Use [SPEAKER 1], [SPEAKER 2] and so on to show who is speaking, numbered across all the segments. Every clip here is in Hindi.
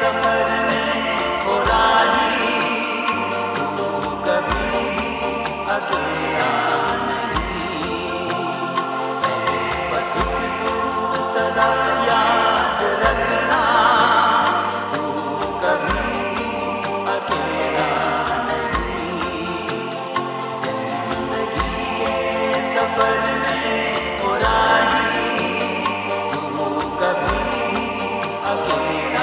[SPEAKER 1] सफर में हो राही, तू कभी अकेला नहीं है। पथिक तू सदा याद रखना, तू कभी अकेला नहीं। जिंदगी के सफर में हो राही, तू कभी अकेला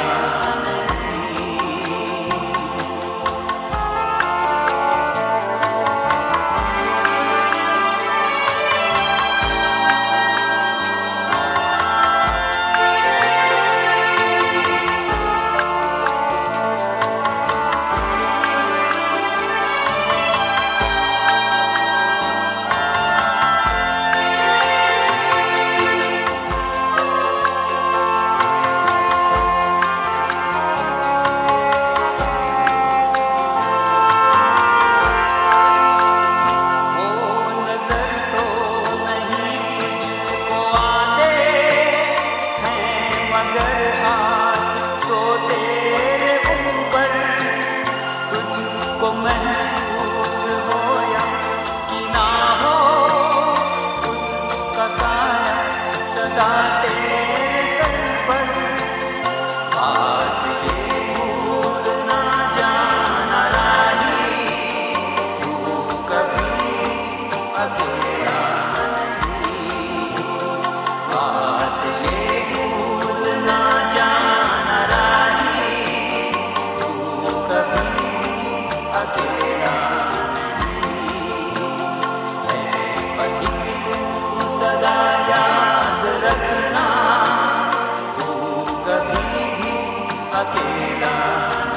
[SPEAKER 1] को महसूस हो या कि ना हो, उसका साया सदा तेरे सर पर। बात ये भूल ना जाना राही, तू कभी अकेला नहीं। बात ये भूल ना जाना राही, तू कभी अकेला नहीं है। पथिक तू सदा याद रखना, तू कभी अकेला